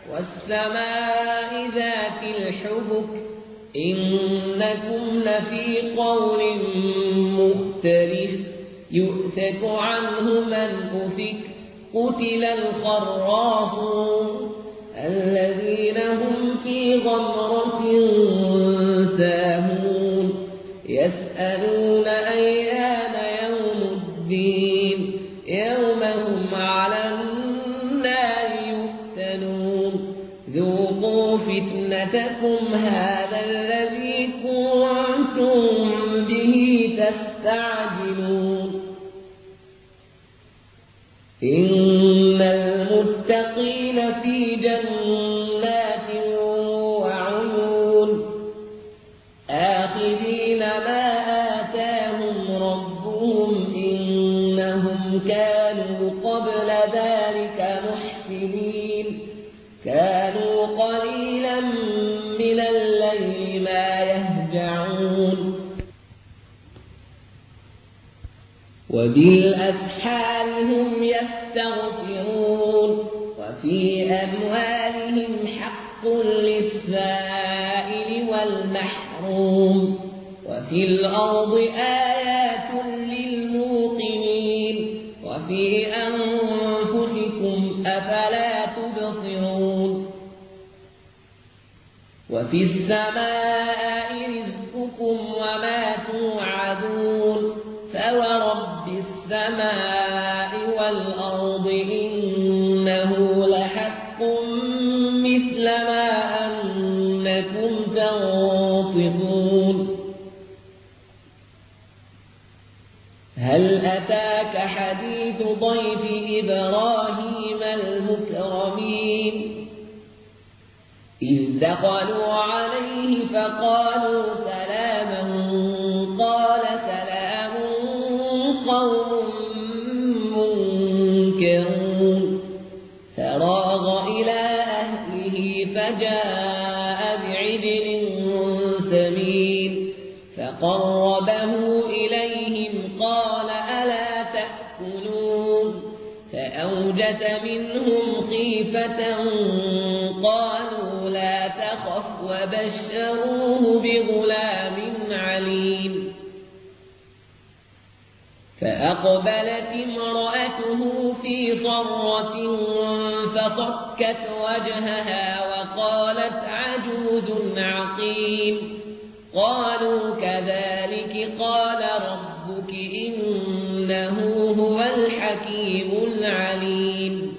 والسماء ذات الحبك إنكم لفي قول مختلف يؤفك عنه من أفك قتل الخراصون الذين هم في غمرة ساهون يسألون أيان يوم الدين يوم هم على النار يفتنون ذوقوا فتنتكم هذا الذي كنتم به تستعجلون إن المتقين في جنات وعيون آخذين ما آتاهم ربهم إنهم كانوا قبل ذلك محسنين كانوا قليلا من الليل ما يهجعون وبالأسحار هم يستغفرون وفي أموالهم حق للسائل والمحروم وفي الأرض آيات للموقنين وفي أنفسكم أفلا تبصرون وفي السماء رزقكم وما توعدون فورب السماء والأرض إنه لحق مثل ما أنكم تنطقون هل أتاك حديث ضيف إبراهيم المكرمين إذ دخلوا عليه فقالوا سلاما قال سلام قوم منكرون فراغ إلى أهله فجاء بعجل سمين فقربه إليهم قال ألا تأكلون فأوجس منهم خيفة قالوا لا تخف وبشروه بغلام عليم فأقبلت امرأته في صرة فصكت وجهها وقالت عجوز عقيم قالوا كذلك قال ربك إنه هو الحكيم العليم